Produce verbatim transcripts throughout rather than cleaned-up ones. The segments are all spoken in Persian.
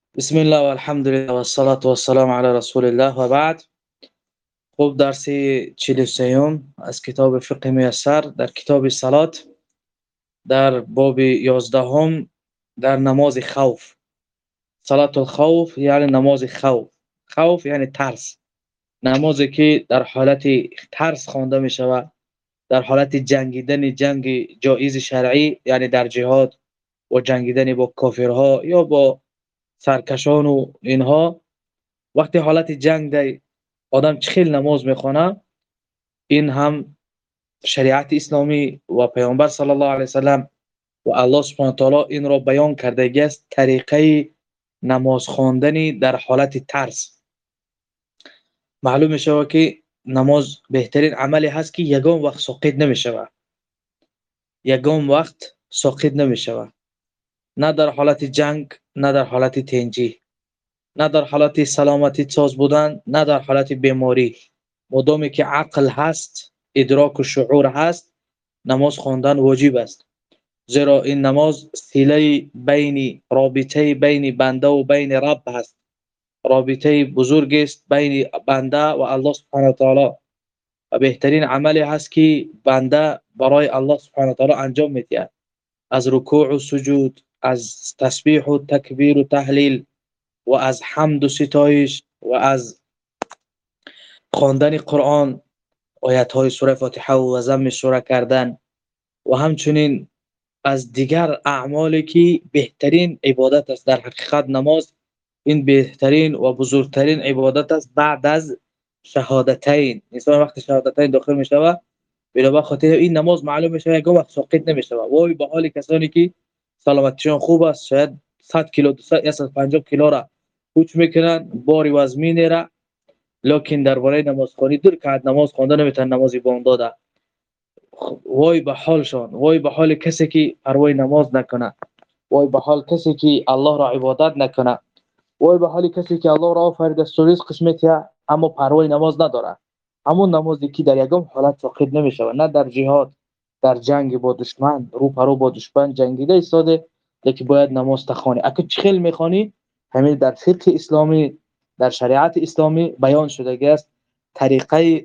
بسم الله والحمد لله والصلاة والسلام على رسول الله و بعد. خوب درسی چهل و سه از کتاب فقه میسر در کتاب صلات در باب یازده در نماز خوف. صلات الخوف یعنی نماز خوف. خوف یعنی ترس، نمازی که در حالت ترس خوانده می شود، در حالت جنگیدن جنگ جایز شرعی، یعنی در جهاد و جنگیدن با کافرها یا با سرکشان و اینها. وقتی حالت جنگ دی آدم چخیل نماز میخونه، این هم شریعت اسلامی و پیامبر صلی الله علیه وسلم و الله سبحانه و تعالی این را بیان کرده است. طریقه نماز خواندن در حالت ترس. معلوم میشه که نماز بهترین عملی هست که یگان وقت ساقط نمیشه، یگان وقت ساقط نمیشه، نه در حالت جنگ، نه در حالت تنجی، نه در حالت سلامتی ساز بودن، نه در حالت بیماری. مادامی که عقل هست، ادراک و شعور هست، نماز خواندن واجب است. زیرا این نماز صله بین رابطه بین بنده و بین رب هست. رابطه بزرگ است بین بنده و الله سبحانه و تعالی و بهترین عملی هست که بنده برای الله سبحانه و تعالی انجام میدهد. از رکوع و سجود، از تسبیح و تکبیر و تهلیل و از حمد و ستایش و از خواندن قرآن، آیات های سوره فاتحه و ضم سوره کردن، و همچنین از دیگر اعمالی که بهترین عبادت است. در حقیقت نماز این بهترین و بزرگترین عبادت است بعد از شهادتین. انسان وقتی شهادتین داخل میشه، بلا خاطر این نماز معلوم میشه یک وقت ساقط نمیشه. وای به حال کسانی که سلامتیشون خوب است، شاید صد کیلو دویست و پنجاه کیلو را کوچ میکنن، باری وزمینه را، لکن درباره نمازخوانی دو رکعت نماز خوانده نمیتونن نمازی بام داده. وای به حالشان، وای به حال کسی که پروای نماز نکنه، وای به حال کسی که الله را عبادت نکنه، وای به حال کسی که الله را آفریده است و رزقش میده اما پروای نماز نداره. همون نمازی که در یگام حالت ساقط نمیشه، نه در جهاد، در جنگ با دشمن، رو پرو با دشمن جنگیده ایستاده، لیکن باید نماز تخوانی. اگه چخیل میخوانی، همین در فقه اسلامی، در شریعت اسلامی بیان شده است طریقه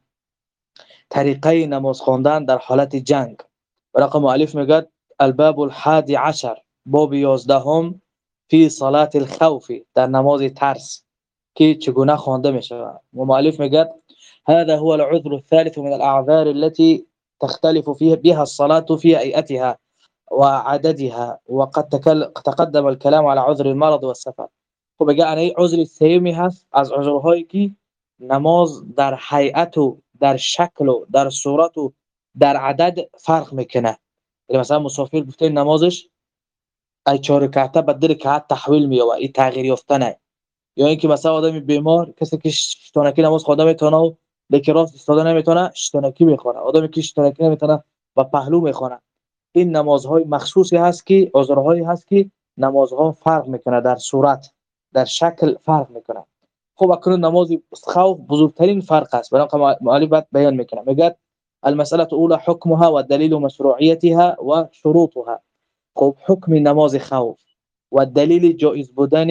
طریقه نماز خواندن در حالت جنگ. رقم مؤلف میگه الباب الحادی عشر، باب یازدهم، فی صلات الخوف، در نماز ترس که چگونه خوانده میشه. و مؤلف میگه هذا هو العذر الثالث من الاعذار التي تختلف فيها بها الصلاة في هيئتها وعددها، وقد تقدم الكلام على عذر المرض والسفر. خب بگه این عذر سیمی هست از عذرهایی که نماز در هیئت و در شکل و در صورت و در عدد فرق میکنه. یعنی مثلا مسافر گفته نمازش ای چهار رکعته به دو رکعت تحویل میشه، این تغییر یافتنه. یا اینکه مثلا آدمی بیمار، کسی که شتانکی نماز خونده میتونه و لیکن راست ایستاده نمیتونه، شتانکی میخونه. آدمی که شتانکی نمیتونه و پهلو میخونه. این نمازهای مخصوصی هست که عذرهایی هست که نمازها فرق میکنه، در صورت، در شکل فرق میکنه. خب اکنون نماز خوف بزرگترین فرق است. برای مؤلف بیان میکنه، میگه المساله الاولى حكمها والدليل مشروعيتها وشروطها. خب حکم نماز خوف و دلیل جایز بودن،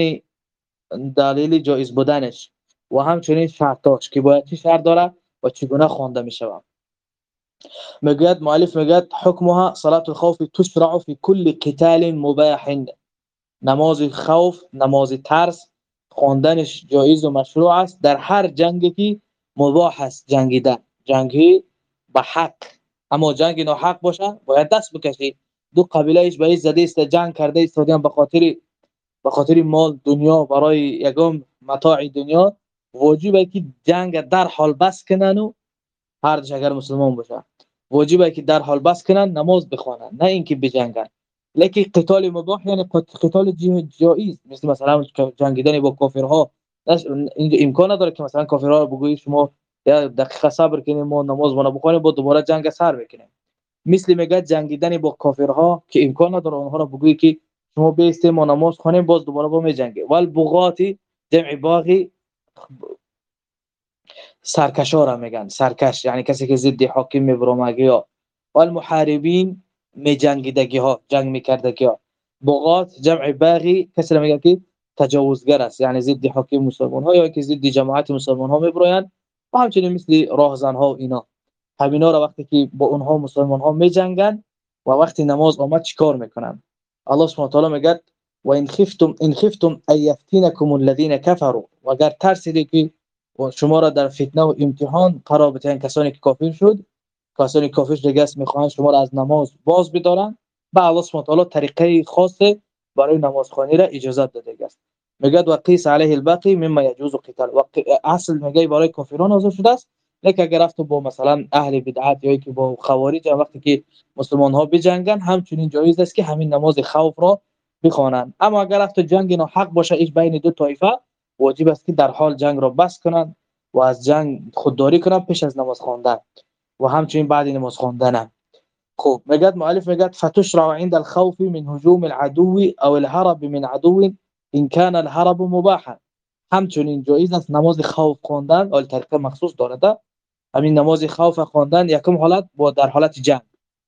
دلیل جایز بودنش و همچنین شرطاش که باید چی شرط داره و چگونه خوانده میشه. میگه مؤلف میگه حکمها صلاه الخوف تشرع في كل قتال مباح. نماز خوف، نماز ترس، خواندنش جایز و مشروع است در هر جنگی که مباح است جنگیدن. جنگی به حق، اما جنگ ناحق باشه باید دست بکشی. دو قبیله ایش به ایش زده است، جنگ کرده ایستادن به خاطر به خاطر مال دنیا، برای یگام متاع دنیا. واجبه که جنگ در حال بس کنن و هر اگر مسلمان باشه واجبه که در حال بس کنن، نماز بخوانن، نه اینکه بجنگن. لیکن قتال مباح یعنی قتال جایز، مثل مثلا جنگیدن با کافرها. اینجا امکان نداره که مثلا کافرها رو بگویی شما یا دقیقه صبر کنید ما نماز مون بخونیم با دوباره جنگ سر بکنیم. مثل میگه جنگیدن با کافرها که امکان نداره اونها رو بگویی که شما بیستید ما نماز خونیم باز دوباره با می جنگید. والبغاتی جمع باغی، سرکشا را میگن. سرکش یعنی کسی که ضد حاکم میبرمگی ها. والمحاربین می جنگیدگی ها، جنگ میکردگی ها. بغات جمع باغی، کسی را میگه که تجاوزگر است، یعنی ضد حاکم مسلمان ها یا که ضد جماعت مسلمان ها میبرویند و همچنین مثل راهزن ها و اینا. همینا را وقتی که با اونها مسلمان ها میجنگن و وقتی نماز آمد چیکار میکنن؟ الله سبحانه و تعالی میگه و ان خفتم ان خفتم ان یفتنکم الذین کفروا، و اگر ترسیدید که شما را در فتنه و امتحان قرار بدهند کسانی که کافر شد، کسانی کافر دیگه است میخوان شما را از نماز باز بدارن، با الله سبحانه و تعالی طریقه خاص برای نماز خوانی را اجازه داده است. میگه و قیس علیه الباقی مما یجوز القتال، و اصل میگه برای کافران نازل شده است، لیکن اگر رفت با مثلا اهل بدعت یا که با خوارج وقتی که مسلمان ها بجنگن همچنین جایز است که همین نماز خوف را بخوانند. اما اگر رفت جنگ ناحق باشه ایش بین دو طایفه، واجب است که در حال جنگ را بس کنند و از جنگ خودداری کنند پیش از نماز خواندن و همچنین بعد نماز خواندن. خب میگه مؤلف میگه فتشرع عند الخوف من هجوم العدو او الهرب من عدو ان كان الهرب مباحا، همچنین جایز است نماز خوف خواندن او طریقه مخصوص دارد. همین نماز خوف خواندن یکم حالت با در حالت جنگ،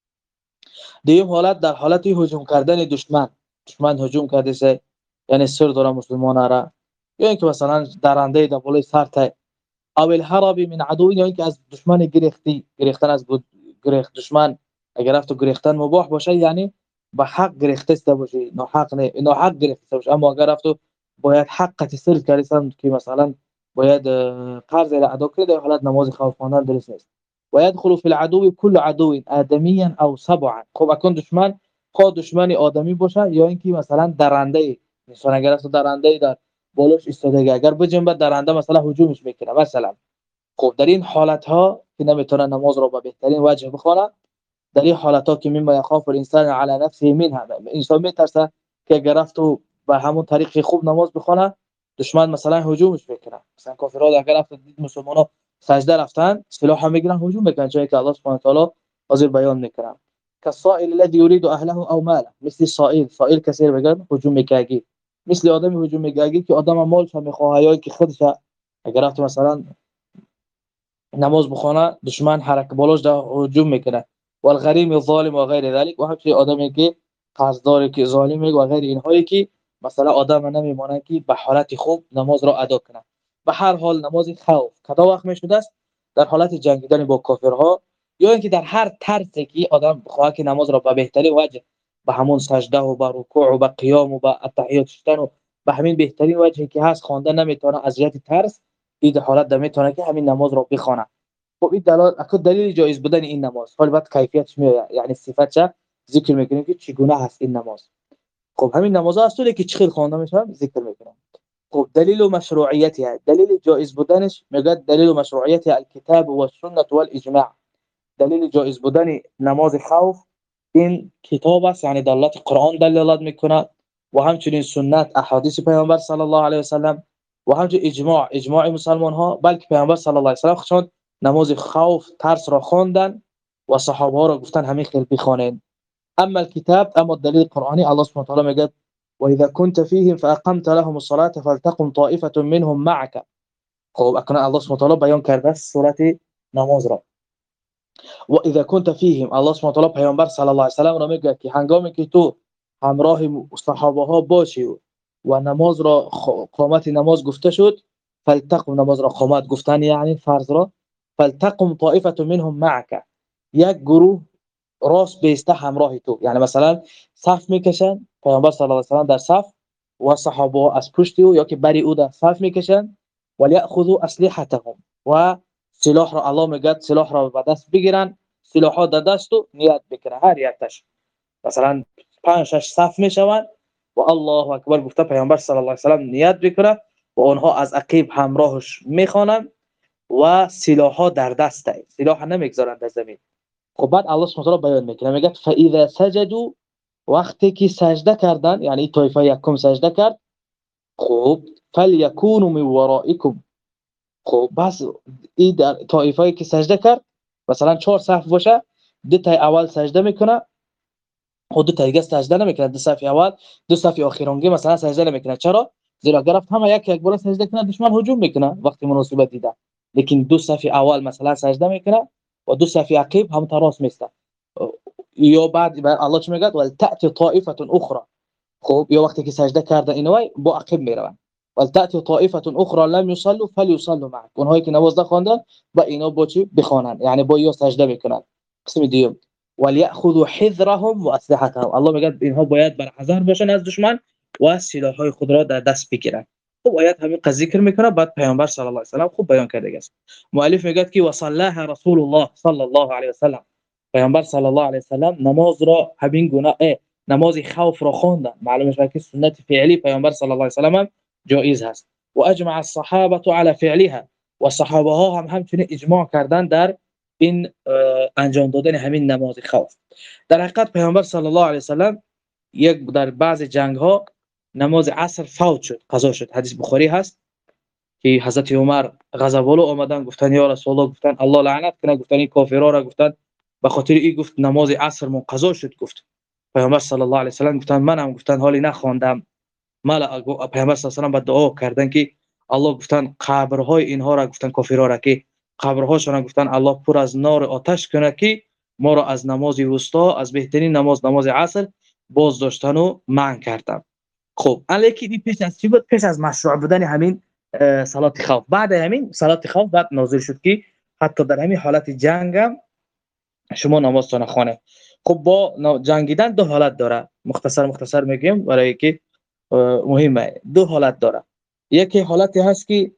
دوم حالت در حالت هجوم کردن دشمن، دشمن هجوم کرده سه یعنی سر داره مسلمان را، یا اینکه مثلا درنده در بالای سر تا او الهرب من عدو، یا اینکه از دشمن گریختی، گریختن از گریخت دشمن. اگر رفت گریختن مباح باشه یعنی به حق گریخته است باشه، ناحق نه ناحق گریخته باشه. اما اگر رفت باید حقت سر کردن که مثلا باید قرض را ادا کنه، در حالت نماز خوف خواندن درست نیست. و يدخل في العدو كل عدو آدميا او سبعا، خب اكون دشمن خود دشمن آدمی باشه یا اینکه مثلا درنده، مثلا اگر است درنده در بالوش ایستاده اگر بجنبه درنده مثلا هجومش میکنه مثلا. خب در این حالت ها که نمیتونه نماز رو به بهترین وجه بخونه، در این حالت ها که مما يخاف الانسان على نفسه منها، انسان میترسه که اگر رفت و به همون طریق خوب نماز بخونه دشمن مثلا هجومش میکنه. مثلا کافرها اگر رفت دید مسلمانا سجده رفتن سلاح میگیرن هجوم میکنن، چون که الله سبحانه و تعالی حاضر بیان میکنه كالسائل الذي يريد اهله او ماله، مثل سائل سائل کسی بگن هجوم میکنه، مثل آدم هجوم میکنه که آدم مالش میخواه یا که خودش اگر رفت مثلا نماز بخونه دشمن حرکت بالوش ده هجوم میکنه. والغریم الظالم و غیر ذلك، و همچنین آدمی که قصدداری که ظالم و غیر اینهایی که مثلا آدم نمیمونه که به حالت خوب نماز را ادا کنه. به هر حال نماز خوف کدا وقت میشده است؟ در حالت جنگیدن با کافرها، یا اینکه در هر طرزی که آدم بخواد که نماز را به بهترین وجه به همون سجده و به رکوع و به قیام و به التحیات شدن و به همین بهترین وجهی که هست خوانده نمیتونه از جهت ترس، این حالت نمیتونه که همین نماز را بخونه. خب این دلال اكو دلیل جایز بودن این نماز، حالا بعد کیفیتش میاد یعنی صفاتش ذکر میکنیم که چگونه هست این نماز. خب همین نماز اصلی که چخیل خوانده میشه ذکر میکنم. خب دلیل مشروعیتها، دلیل جایز بودنش میگه دلیل مشروعیت الکتاب و السنه والاجماع، دلیل جایز بودن نماز خوف این کتاب است، یعنی دلالت قرآن دلالت میکنه و همچنین سنت احادیث پیامبر صلی الله علیه و سلم و همچنین اجماع اجماع مسلمان ها، بلکه پیامبر صلی الله علیه و سلم خودشون نماز خوف ترس را خواندن و صحابه ها را گفتن همین خیلی بخوانید. اما الكتاب، اما الدلیل قرآنی، الله سبحانه و تعالی میگه و اذا كنت فيهم فاقمت لهم الصلاه فلتقم طائفه منهم معك. خب اکنون الله سبحانه و تعالی بیان کرده صورت نماز را. و اذا كنت فيهم، الله سبحانه و تعالی پیامبر صلی الله علیه و سلم را میگه که هنگامی که تو همراه صحابه ها باشی و نماز را قامت نماز گفته شد، فلتقم نماز را قامت گفتن یعنی فرض را، فلتقم طائفه منهم معك، یک گروه راست بیسته همراه تو، یعنی مثلا صف میکشن پیامبر صلی الله علیه و سلم در صف و صحابه از پشت او یا که بری او در صف میکشن، وليأخذوا اسلحتهم، و سلاح را الله میگه سلاح را به دست بگیرن، سلاح ها در دست و نیت بکنه هر یکش مثلا پنج شش صف میشون و الله اکبر گفته پیامبر صلی الله علیه و سلم نیت بکنه و اونها از عقیب همراهش میخوانن و سلاح ها در دست است، سلاح نمیگذارن در زمین. خب بعد الله سبحانه و تعالی بیان میکنه میگه فاذا سجدوا، وقتی که سجده کردن یعنی طایفه یکم سجده کرد، خب فلیکونوا من ورائکم، خب بس این در طایفه‌ای که سجده کرد مثلا چهار صف باشه، دو تا اول سجده میکنه خود دو تا دیگه سجده نمیکنه، دو صف اول دو صف اخیرونگی مثلا سجده نمیکنه. چرا؟ زیرا گرفت همه یک یک بار سجده کنه دشمن هجوم میکنه وقتی مناسبت دیده، لیکن دو صف اول مثلا سجده میکنه و دو صف عقب هم تراس میسته. یا بعد الله چه میگه ول تأتي طائفه اخرى، خب یا وقتی که سجده کرده اینوای با عقب میروند. ولتأتی طائفة أخرى لم يصلوا فليصلوا معك. اونهایی که نماز نخواندن با اینا با چی بخوانند، یعنی با یا سجده بکنند. قسم دیوم وليأخذوا حذرهم وأسلحتهم. الله میگه اینها باید بر حذر باشن از دشمن و سلاح‌های خود را در دست بگیرند. خب آیات همین قضیه ذکر میکنه، بعد پیامبر صلی الله علیه و سلم خوب بیان کرده است. مؤلف میگه که وصلاها رسول الله صلی الله علیه و سلم، پیامبر صلی الله علیه و سلم نماز را همین گونه نماز خوف را خواندن. معلومه که سنت فعلی پیامبر صلی الله علیه و سلم جایز هست. و اجمع الصحابه على فعلها، و صحابه ها هم همچنین اجماع کردن در این انجام دادن همین نماز خوف. در حقیقت پیامبر صلی الله علیه و سلم یک در بعض جنگ ها نماز عصر فوت شد، قضا شد. حدیث بخاری هست که حضرت عمر غضب‌آلود آمدن گفتن یا رسول الله، گفتن الله لعنت کنه، گفتن این کافرها را، گفتن به خاطر این گفت نماز عصر من قضا شد. گفت پیامبر صلی الله علیه و سلم گفتن منم، گفتن حالی نخواندم. مال پیامبر صلی الله علیه و سلم با دعا کردن که الله، گفتن قبرهای اینها را، گفتن کافرها را که قبرهاشون، گفتن الله پر از نار آتش کنه که ما را از نماز وسطا، از بهترین نماز نماز عصر باز داشتن و منع کردن. خب الکی پیش از چی بود؟ پیش از مشروع بودن همین صلات خوف. بعد همین صلات خوف بعد نازل شد که حتی در همین حالت جنگ هم شما نمازتون خونه. خب با جنگیدن دو حالت داره، مختصر مختصر میگیم برای که مهمه. دو حالت داره. یکی حالتی هست که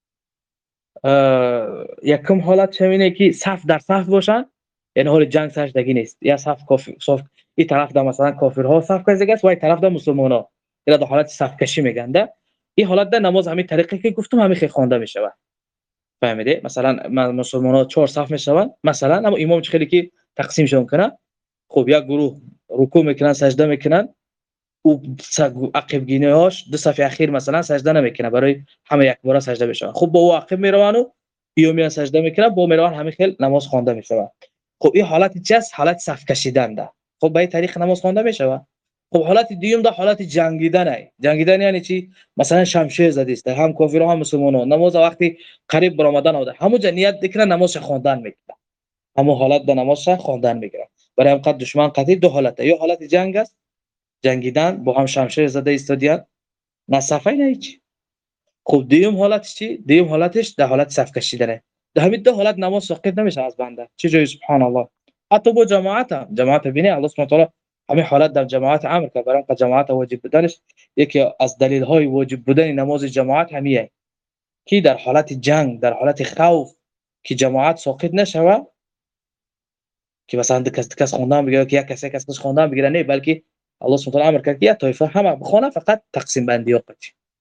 یکم حالت همینه که صف در صف باشن، یعنی حال جنگ سجدگی نیست، یا صف کافر صف این طرف ده مثلا کافرها صف کشیده است و این طرف ده مسلمان‌ها، اینا در حالت صف کشی میگن ده. این حالت ده نماز همین طریقی که گفتم همین خیلی خوانده میشه. فهمیده؟ مثلا مسلمان‌ها چهار صف میشون مثلا، اما امام خیلی که تقسیم شون کنه. خب یک گروه رکوع میکنن، سجده میکنن، و عقب گینه‌هاش دو صف اخیر مثلا سجده نمیکنه، برای همه یک بار سجده بشن. خب با عقب میروان و یومی سجده میکنه، با میروان همین خیلی نماز خوانده میشه. خب این حالت چه است؟ حالت صف کشیدن ده. خب به این طریق نماز خوانده میشه. خب حالت دیوم ده حالت جنگیدن است. جنگیدن یعنی چی؟ مثلا شمشیر زده است، هم کافرها هم مسلمانان، نماز وقتی قریب بر آمدن اوده همون نیت بکنه نماز خواندن میکنه، همون حالت ده نماز خواندن میگیره. برای هم قد دشمن قتیل دو حالت، یا حالت جنگ است، جنگیدن با هم شمشیر زده ایستادیان، نه صفای نه هیچ. خب دیوم حالتش چی؟ دیوم حالتش در حالت صف کشیدنه. در همین دو حالت نماز ساقط نمیشه از بنده. چه جای سبحان الله. حتی با جماعت هم جماعت بینه الله سبحانه و تعالی همین حالت در جماعت امر کرد. برای اینکه جماعت واجب بودنش یکی از دلیل های واجب بودن نماز جماعت همیه که در حالت جنگ، در حالت خوف که جماعت ساقط نشوه، که مثلا کس کس خوندن بگیره که یک کسی کس کس خوندن بگیره، نه، بلکه الله سبحانه و تعالی امر کرد که یک طایفه همه بخونه، فقط تقسیم بندی وقت.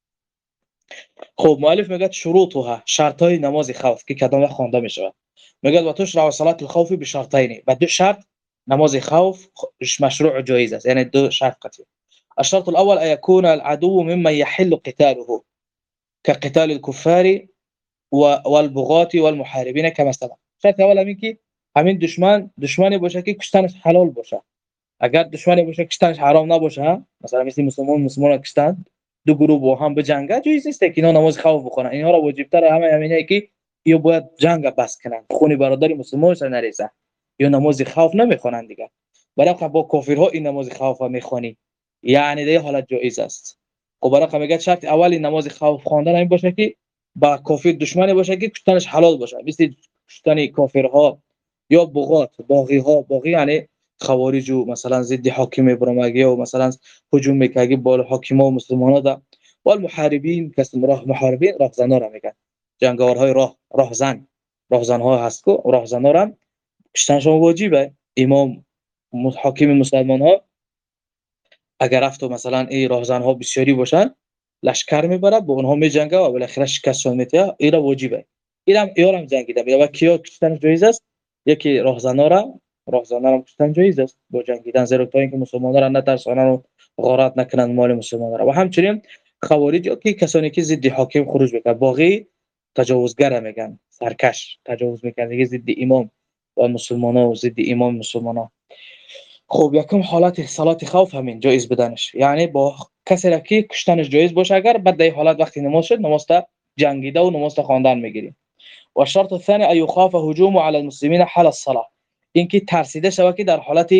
خب مؤلف میگه شروطها، شرط های نماز خوف که کدام خوانده میشه. میگه و تشرع صلات الخوف بشرطین، و دو شرط نماز خوف مشروع و جایز است، یعنی دو شرط قطعی. الشرط الاول ان يكون العدو ممن يحل قتاله كقتال الكفار والبغاة والمحاربين كما سبق. شرط اول همین که همین دشمن دشمنی باشه که کشتنش حلال باشه. اگر دشمنی باشه کشتنش حرام نباشه، مثلا مثل مسلمان مسلمان کشتن دو گروه با هم بجنگه، جایز نیست که اینا نماز خوف بخونن. اینها را واجب تر همه همینه که یا باید جنگ بس کنن، خون برادر مسلمان سر نریزه، یا نماز خوف نمیخونن دیگه. برای با کافرها این نماز خوف میخونی، یعنی در حالت جایز است. خب برای میگه شرط اولی نماز خوف خواندن این باشه که با کافر دشمنی باشه که کشتنش حلال باشه، مثل کشتن کافرها یا بغات، باغی ها، باغی یعنی خوارج و مثلا ضد حاکم برمگی و مثلا هجوم میکنه بال حاکما و مسلمانا ده. و المحاربین کس راه محاربین راهزنا را میگن، جنگاورهای راه راهزن، راهزنها هست که راهزنا را کشتنشون واجبه. امام حاکم مسلمان ها اگر رفت مثلا این راهزنها بسیاری باشن لشکر میبره با اونها میجنگه و بالاخره شکستشون میده، این واجبه. اینم یارم جنگیده میگه و کیا کشتن جایز است؟ یکی راهزنا را راهزنا را کشتن جایز است با جنگیدن، زیرا تا اینکه مسلمان‌ها را نترسانن و غارت نکنن مال مسلمان‌ها را. و همچنین خوارج که کسانی که ضد حاکم خروج میکنن، باقی تجاوزگر میگن، سرکش تجاوز میکنن ضد امام و مسلمان‌ها و ضد امام مسلمان‌ها. خب یکم حالت صلات خوف همین جایز بدنش، یعنی با کسی را که کشتنش جایز باشه، اگر بعد در حالت وقتی نماز شد نماز تا جنگیده و نماز تا خواندن میگیریم. و الشرط الثاني ان يخاف هجوم على المسلمين حال الصلاه، اینکه ترسیده شود که در حالت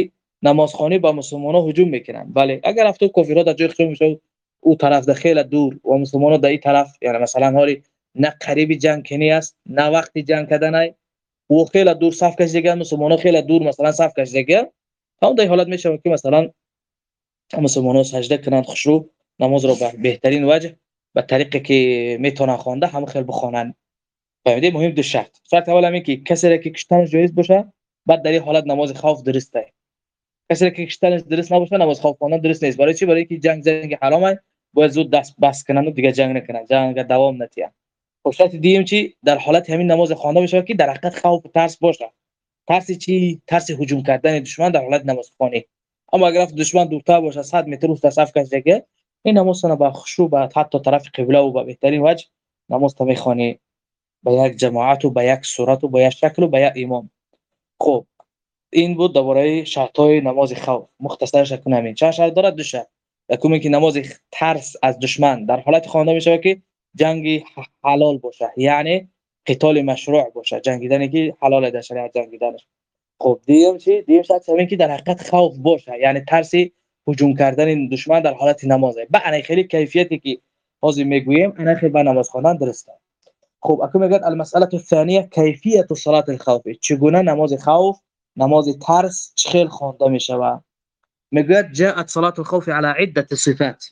نمازخوانی با مسلمان‌ها هجوم میکنن. بله اگر افتاد کافرها در جای خود میشه او طرف در خیلی دور و مسلمان‌ها در این طرف، یعنی مثلا هاری نه قریب جنگ کنی است نه وقت جنگ کردن است، او خیلی دور صف کشیدگی، مسلمان‌ها خیلی دور مثلا صف کشیدگی، هم در حالت میشه که مثلا مسلمان‌ها سجده کنند خشوع نماز را به بهترین وجه به طریقی که میتونن خوانده هم خیلی بخوانند. فهمیدید؟ مهم دو شرط. شرط اول اینه که کسی را که کشتنش جایز باشه، بعد در این حالت نماز خوف درسته. کسی که کشتنش درست نباشه نماز خوف خواندن درست نیست. برای چی؟ برای اینکه جنگ جنگ حرامه، باید زود دست بس کنن و دیگه جنگ نکنن، جنگ دوام نتیه. خب شرط دیگه چی؟ در حالت همین نماز خوانده بشه که در حقیقت خوف و ترس باشه. ترس چی؟ ترس هجوم کردن دشمن در حالت نماز خوانی. اما اگر دشمن دورتر باشه صد متر است صف کشیدگی، این نماز با خشوع به حتی طرف قبله و به بهترین وجه نماز میخوانی با یک جماعت و با یک صورت و با یک شکل و با یک امام. خب این بود درباره شرط‌های نماز خوف. مختصرش کنم همین چند شرط دارد؟ دو شرط. یکم که نماز ترس از دشمن در حالت خوانده میشه که جنگی حلال باشه، یعنی قتال مشروع باشه، جنگیدنی که حلال در شریعت جنگیدنش. خب دیگه چی؟ دیگه شرط همین که در حقیقت خوف باشه، یعنی ترسی هجوم کردن دشمن در حالت نمازه. با انا خیلی کیفیتی که بازی میگویم انا خیلی با نماز خواندن درسته. خب اكو میگه المساله الثانيه کیفیت صلاه الخوف، چگونه نماز خوف، نماز ترس چخیل خوانده میشوه. میگه جاءت صلاه الخوف على عده صفات.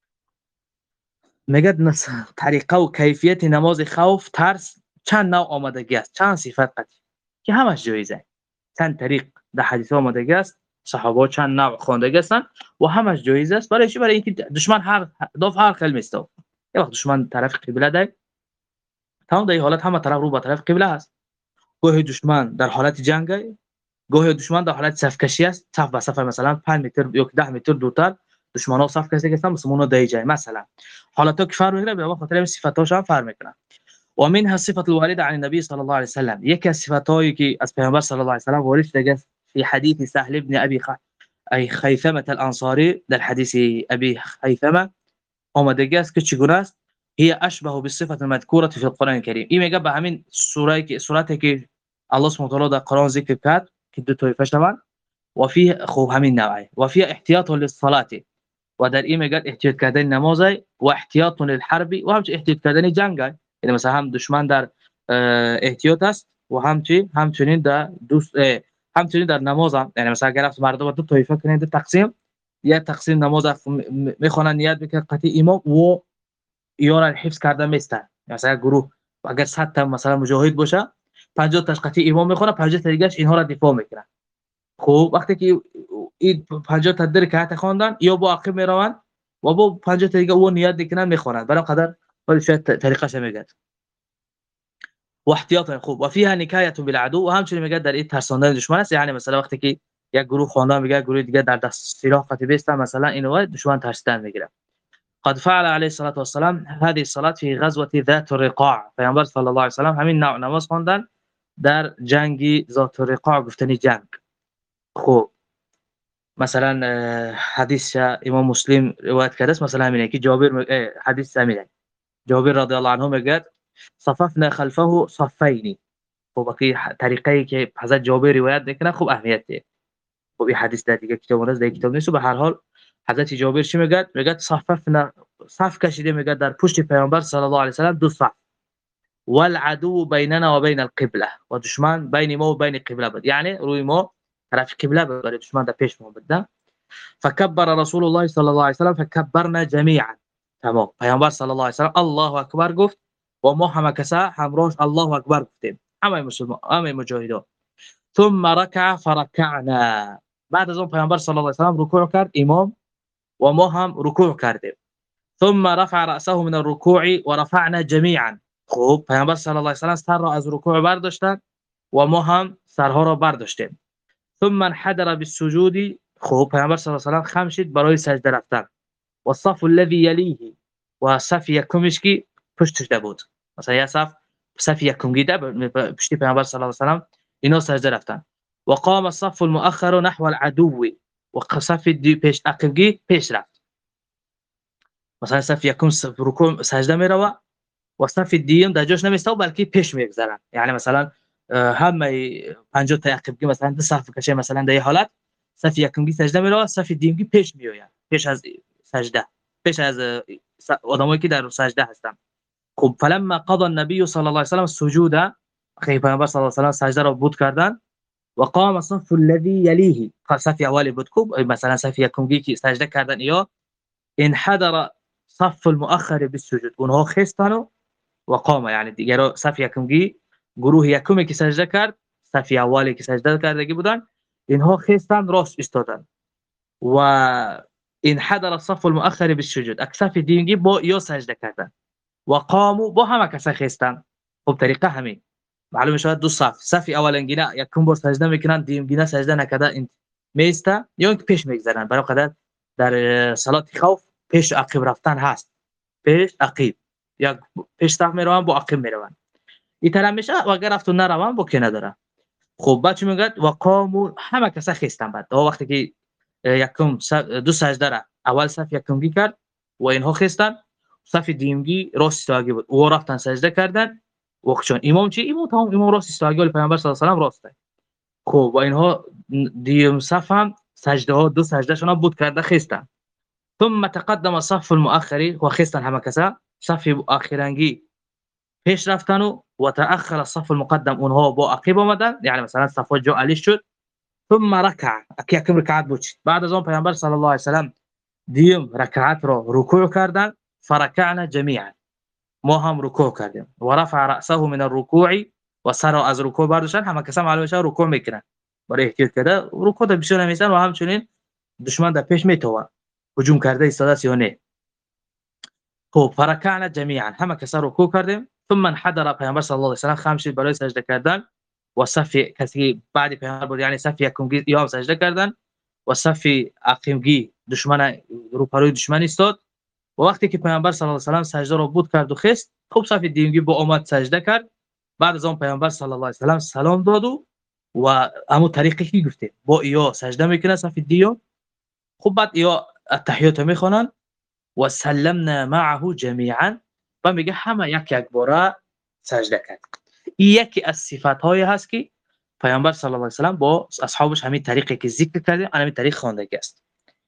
میگه طریقه و کیفیت نماز خوف ترس چند نوع آمدگی است، چند صفت قطعی که همش جایزه. چند طریق در حدیث آمدگی است، صحابه چند نوع خواندگی هستند و همش جایز است. برای چی؟ برای اینکه دشمن هر دو هر خیل میستو. یه وقت دشمن طرف قبله ده، تمام در این حالت همه طرف رو به طرف قبله است. گاهی دشمن در حالت جنگ است، گاهی دشمن در حالت صف کشی است، صف به صف مثلا پنج متر یا ده متر دورتر دشمن‌ها صف کشیده هستند، مسلمان‌ها در جای مثلا حالتا که فرق میکنه به خاطر این صفاتاش هم فرق میکنه. و منها صفه الوارده عن النبي صلی الله علیه و سلم، یک از صفاتایی که از پیامبر صلی الله علیه و سلم وارد شده فی حدیث سهل ابن ابي خ... ای خیثمه الانصاری، در حدیث ابی خیثمه آمده است که چگونه است، هي اشبه بالصفه المذكوره في القران الكريم. این میگه به همین سوره که سورتی که الله سبحانه و تعالی در قرآن ذکر کرد که دو طایفه شوند و فيه خوب همین نوعه و فيه احتیاط للصلاه، و در این میگه احتیاط کردن نماز و احتیاط للحرب و هم احتیاط کردن جنگ، یعنی مثلا هم دشمن در احتیاط است و همچنین همچنین در دوست همچنین در نماز هم، یعنی مثلا اگر مردم دو طایفه کنند تقسیم، یا تقسیم نماز میخوانن نیت بکنه قطعی امام و یارا حفظ کرده میستن، مثلا گروه اگر صد تا مثلا مجاهد باشه پنجاه تاش قطعی امام میخونه، پنجاه تا دیگهش اینها را دفاع میکنن. خب وقتی که این پنجاه تا در که خواندن یا با عقب میروند و با پنجاه تا دیگه او نیت میکنن میخونن، برای قدر ولی شاید طریقش میگه و احتیاط خوب و فيها نکایه بالعدو، و همچنین میگه در این ترساندن دشمن است، یعنی مثلا وقتی که یک گروه خواندن میگه گروه دیگه در دست سلاح قطعی بیستن، مثلا اینو دشمن ترسیدن میگیره. قد فعل عليه الصلاه والسلام هذه الصلاه في غزوه ذات الرقاع، پیامبر صلی الله علیه و سلم همین نوع نماز خواندن در جنگ ذات الرقاع، گفتنی جنگ. خب مثلا حدیث امام مسلم روایت کرده است، مثلا همینه که جابر حدیث همینه، جابر رضی الله عنه میگه صففنا خلفه صفين. خب که طریقی که حضرت جابر روایت میکنه خوب اهمیت داره. خب این حدیث در دیگه کتاب نیست، در کتاب نیست، به هر حال حضرت جابر چی میگه؟ میگه صففنا صف کشیده میگه در پشت پیامبر صلی الله علیه و سلم دو صف، والعدو بیننا و بین القبله، و دشمن بین ما و بین قبله بود، یعنی روی ما طرف قبله بود، دشمن در پیش ما بود. فكبر رسول الله صلی الله علیه و سلم فكبرنا جميعا. تمام، پیامبر صلی الله علیه و سلم الله اکبر گفت و ما همه کسا همراهش الله اکبر گفتیم، همه مسلمان همه مجاهدان. ثم ركع فركعنا، بعد از اون پیامبر صلی الله علیه و سلم رکوع کرد امام و ما هم رکوع کردیم. ثم رفع رأسه من الركوع ورفعنا جميعا. خب پیامبر صلی الله علیه و سلم سر را از رکوع برداشتند و ما هم سرها را برداشتیم. ثم انحدر بالسجود. خب پیامبر صلی الله علیه و سلم خم شد برای سجده رفتن. و الصف الذي يليه، و صف یکمش که پشتش بود، مثلا یا صف صف یکم گیده پشت پیامبر صلی الله علیه و سلم اینا سجده رفتن. و قام الصف المؤخر نحو العدو، و صف دی پیش عقبگی پیش رفت، مثلا صف یکم رکوع سجده میروه و صف دیگه در جاش نمیستو بلکه پیش میگذرن، یعنی مثلا همه پنجاه تا عقبگی مثلا دو صف کشه مثلا در این حالت صف یکمگی سجده میره، صف دیمگی پیش میآید، پیش از سجده، پیش از آدمایی که در سجده هستند. خب فلما قضى النبي صلی الله علیه و سلم السجود، وقتی پیامبر صلی الله علیه و سلم سجده را بود کردن، و قام الصف الذي يليه، صف اولی بود کو مثلا صف یکمگی که سجده کردن، یا انحدر صف المؤخر بالسجود، اونها خستن و قام، یعنی دیگه صف یکمگی گروه یکمی که سجده کرد، صف اولی که سجده کردگی بودن، اینها خستن راست ایستادن. و انحدر الصف المؤخر بالسجود، صف دیگه با یا سجده کردن و قاموا با همه کسا خستن. خب طریقه همین معلومه شد. دو صف، صف اولنگینا یکم بار سجده میکنن، دیمگینا سجده نکرده این میسته یا اینکه پیش میگذرن. برای قدر در صلات خوف پیش عقب رفتن هست، پیش عقب یا پیش صف میروان با عقب میروان، این طرح میشه. و اگر رفتون نروان با که نداره. خب بعد چی میگه؟ و قاموا، همه کسا خستن. بعد وقتی که یکم دو سجده را اول صف یکمگی کرد و اینها خستن، صف دیمگی راست ایستاگی بود و رفتن سجده کردن. و چون امام چی؟ امام تمام امام راست ایستاگی ولی پیامبر صلی الله علیه و سلم راسته. خب و اینها دیم صف هم سجده ها دو سجده شون بود کرده خستن. ثم تقدم الصف المؤخر و خستن همه کسا، صف آخرانگی پیش رفتن و تأخر الصف المقدم، اونها با عقب آمدن، یعنی مثلا صف جو علی شد. ثم ركع، یکم رکعت بود. بعد از اون پیامبر صلی الله علیه و سلم دیم رکعت را رکوع کردن. فرکعنا جميعا، ما هم رکوع کردیم. و رفع رأسه من الركوع، و سر از رکوع برداشتن. همه کسا معلومه شد رکوع میکنن برای احتیاط کرده، رکوع ده بشون نمیسن و همچنین دشمن در پیش میتوه هجوم کرده ایستاده یا نه. خب فرکعنا جميعا، همه کسا رکوع کردیم. ثم انحدر، پیامبر صلی الله علیه و سلم خم شد برای سجده کردن. و صف کسی بعد پیامبر بود، یعنی صف یکمگی یا سجده کردن و صف عقبگی دشمن رو پروی دشمن ایستاد. و وقتی که پیامبر صلی الله علیه و سلم سجده را بود کرد و خست، خب صف دیگه با اومد سجده کرد. بعد از اون پیامبر صلی الله علیه و سلم سلام داد و همون طریقی که گفته با یا سجده میکنه صف دیو. خب بعد یا التحیات میخونن و سلمنا معه جميعا، و میگه همه یک یک بار سجده کرد. این یکی از صفات های هست که پیامبر صلی الله علیه و سلم با اصحابش همین طریقی که ذکر کردیم همین طریق خواندگی است.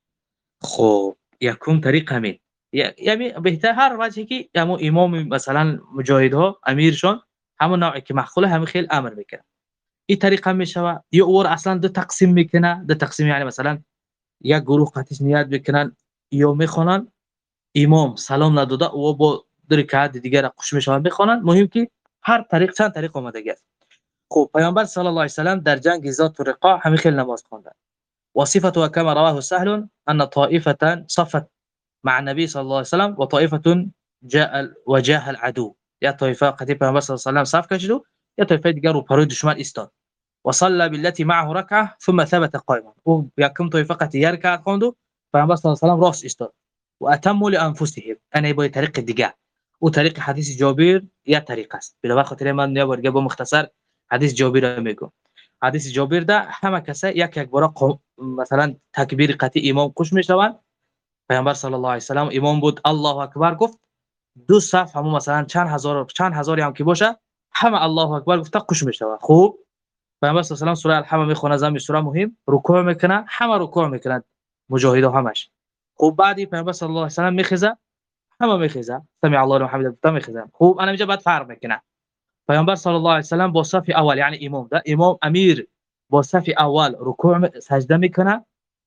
خب یکم طریق همین، یعنی بهتر هر وجهی که همون امام مثلا مجاهدها امیرشون همون نوعی که مخوله همین خیلی امر میکنه. این طریق هم میشوه. یا اور اصلا دو تقسیم میکنه، دو تقسیم یعنی مثلا یک گروه قطعش نیت بکنن یا میخونن، امام سلام نداده و با در رکعت دیگه را خوش میشون میخونن. مهم که هر طریق چند طریق اومده است. خب پیامبر صلی الله علیه و سلم در جنگ ذات الرقاع همین خیلی نماز خواندن. وصفته كما رواه سهل ان طائفه صفت مع النبي صلى الله عليه وسلم وطائفه جاء وجاه العدو، یا طائفه قتی پیامبر صلی الله علیه و سلم صف کشیدو، یا طائفه دیگر رو پروی دشمن ایستاد. وصلى بالتي معه ركعه ثم ثبت قائما، و یکم طائفه قتی رکعت خواندو، پیامبر صلی الله علیه و سلم راست ایستاد. واتموا لانفسهم، انا با طریق دیگه و طریق حدیث جابر یا طریق است. به خاطر من یا برگه با مختصر حدیث جابر میگم. حدیث جابر ده همه کسا یک یک بار مثلا تکبیر قطعی امام خوش میشوند. پیامبر صلی الله علیه و سلم امام بود الله اکبر گفت، دو صف همون مثلا چند هزار چند هزاری هم که باشه همه الله اکبر گفته خوش میشوند. خوب پیامبر صلی الله علیه و سلم سوره الحمد میخونه، زمین سوره مهم، رکوع میکنه، همه رکوع میکنن مجاهدا همش. خوب بعدی پیامبر صلی الله علیه و سلم میخزه، همه میخزه سمع الله لمن حمده گفته میخزه. خوب انا میجا بعد فرق میکنه. پیامبر صلی الله علیه و سلم با صف اول یعنی امام ده امام امیر با صف اول رکوع سجده میکنه.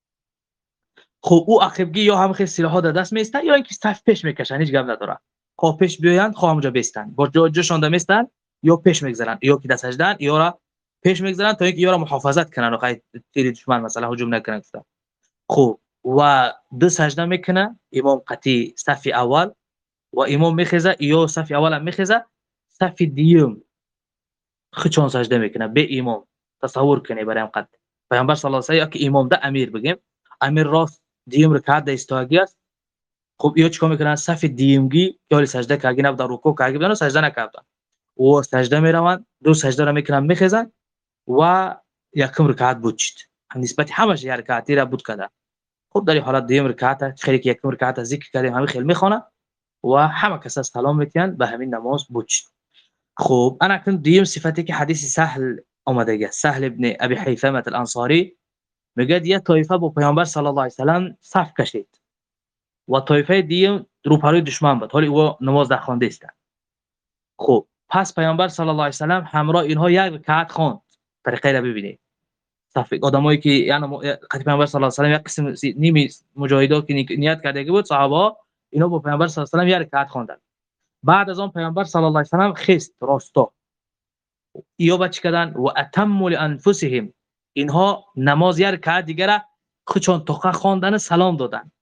خب او عقبگی یا هم خیلی سلاحا در دست میسته یا اینکه صف پیش میکشن، هیچ گپ نداره. خب پیش بیاین، خب اونجا بیستن با جا جاشون دمیستن یا پیش میگذرن یا که دست سجدن یا را پیش میگذرن تا اینکه یا را محافظت کنن و خیلی تیر دشمن مثلا هجوم نکنه. خب و دو سجده میکنه امام قطعی صف اول و امام میخزه یا صف اول هم میخزه، صف دیوم خچون سجده میکنه به امام. تصور کنی برای قد پیامبر صلی الله علیه و سلم که امام ده امیر بگیم، امیر راست دیوم رکعت ده استواگی است. خب یا چیکار میکنن؟ صف دیومگی که ولی سجده کردن نبود، رکوع کردن و سجده نکردن و سجده میروند، دو سجده را میکنن میخزن و یکم رکعت بود چید هم نسبت همش یه رکعتی را بود کرده. خب در این حالت دیوم رکعت خیلی که یکم رکعت ذکر کردیم همین خیلی میخونه و همه کس سلام میتین به همین نماز بود. خب انا كنت دیم صفتی که حدیث سهل اومده، سهل ابن ابي حیثمه الانصاری میگه یه طایفه با پیامبر صلی الله علیه و سلم صف کشید و طایفه دیگه روپروی دشمن بود، حالی او نماز در خوانده است. خب پس پیامبر صلی الله علیه و سلم همراه اینها یک رکعت خواند. طریقه را ببینید، صف آدمایی که یعنی خدمت پیامبر صلی الله علیه و سلم یک قسم نیمی مجاهدا که نیت کرده بود صحابه، اینا با پیامبر صلی الله علیه و سلم یک رکعت خواندن. بعد از آن پیامبر صلی الله علیه و سلم خست راستا، یا بچ کردن و اتموا لانفسهم، اینها نماز یک رکعت دیگه خودشان توقع خواندن سلام دادن.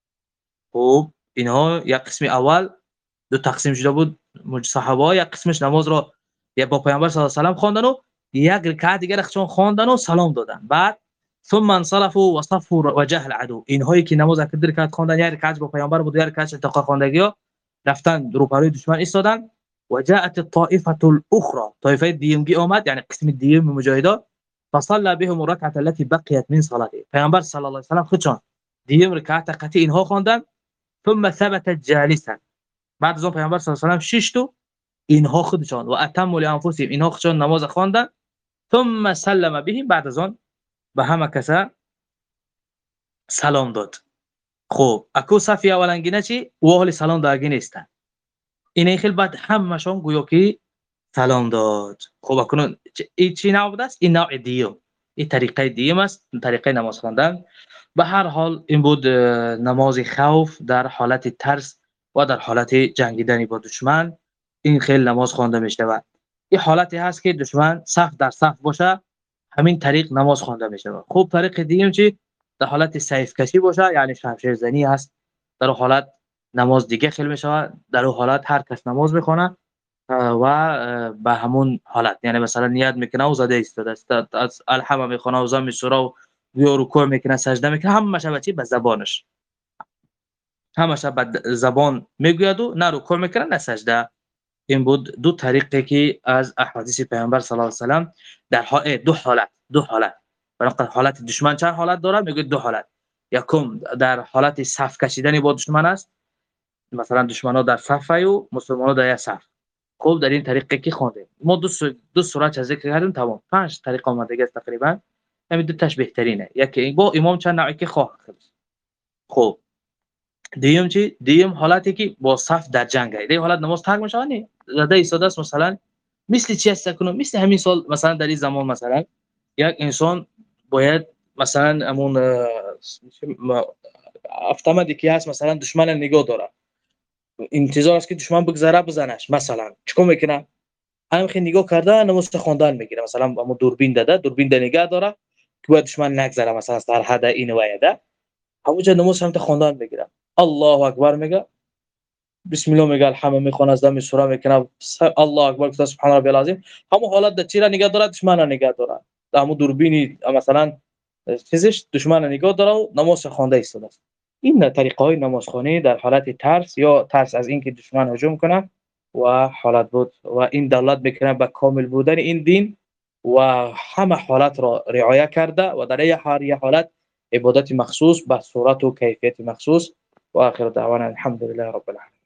خب اینها یک قسم اول دو تقسیم شده بود، صحابه یک قسمش نماز را یا با پیامبر صلی الله علیه و سلم خواندن و یک رکعت دیگه خودشان خواندن و سلام دادن. بعد ثم انصرفوا وصفوا وجه العدو، اینهایی که نماز یک رکعت خواندن، یک رکعت با پیامبر بود، یک رکعت توقع خواندگی رفتن روپروی دشمن ایستادن. و جاءت الطائفه الاخرى، طائفه دیگه اومد، یعنی قسم دیگه مجاهدا، فصلى بهم الركعه التي بقيت من صلاته، پیامبر صلی الله علیه و سلم خودشان دیگه رکعت قطعی اینها خواندن. ثم ثبت جالسا، بعد از اون پیامبر صلی الله علیه و سلم شش تا اینها خودشان و اتموا لانفسهم، اینها خودشان نماز خواندن. ثم سلم بهم، بعد از اون به همه کسا سلام داد. خب اكو صفی اولنگینه چی و اهل سلام داگی نیستن، اینه خیلی بعد همشون گویا که سلام داد. خب اکنون این چی نوع بود است؟ این نوع دیو، این طریقه دیو است، طریقه نماز خواندن. به هر حال این بود نماز خوف در حالت ترس و در حالت جنگیدن با دشمن، این خیلی نماز خوانده میشه. و این حالتی هست که دشمن صف در صف باشه، همین طریق نماز خوانده میشه. خب طریق دیگه چی؟ در حالت سیف کشی باشه، یعنی شمشیر زنی است، در حالت نماز دیگه خیلی میشه. در اون حالت هر کس نماز میخونه و به همون حالت، یعنی مثلا نیت میکنه و زده ایستاده است، از الحمد میخونه و زم سوره و یا رکوع میکنه سجده میکنه، همه شب چی به زبانش، همه شب به زبان میگوید و نه رکوع میکنه نه سجده. این بود دو طریقی که از احادیث پیامبر صلی الله علیه و سلم در حال دو حالت دو حالت برای حالت دشمن چند حالت داره؟ میگه دو حالت. یکم در حالت صف کشیدن با دشمن است، مثلا دشمنا در صف و مسلمان‌ها در یک صف. خب در این طریقه که خوندیم ما دو س... دو صورت از ذکر کردیم، تمام پنج طریق اومده است تقریبا، همین دو تاش بهترینه. یکی با امام چند نوعی که خواه. خب دیم چی؟ دیم حالتی که با صف در جنگ است، این حالت نماز ترک میشه نه زده ایستاده است. مثلا مثل چی است کنم؟ مثل همین سال مثلا در این زمان مثلا یک انسان باید مثلا همون автомاتی که هست مثلا دشمن نگاه داره، انتظار است که دشمن بگذره بزنش، مثلا چیکار میکنه؟ همین نگاه کرده نماز خواندن میگیره، مثلا همون دوربین داده، دوربین ده نگاه داره که باید دشمن نگذره، مثلا در حد این وایده همونجا نماز هم خواندن میگیره. الله اکبر میگه، بسم الله میگه، الحمد میخونه، از دم سوره میکنه، الله اکبر گفته سبحان ربی العظیم، همون حالت د چیرا نگاه داره، دشمن نگاه داره، همون دوربینی مثلا چیزش دشمن نگاه داره و نماز خوانده ایستاده است. این طریقه های نمازخوانی در حالت ترس یا ترس از اینکه دشمن هجوم کنه و حالت بود، و این دلالت میکنه به کامل بودن این دین و همه حالت را رعایت کرده و در هر یک حالت عبادت مخصوص به صورت و کیفیت مخصوص. و آخر دعوانا الحمد لله رب العالمین.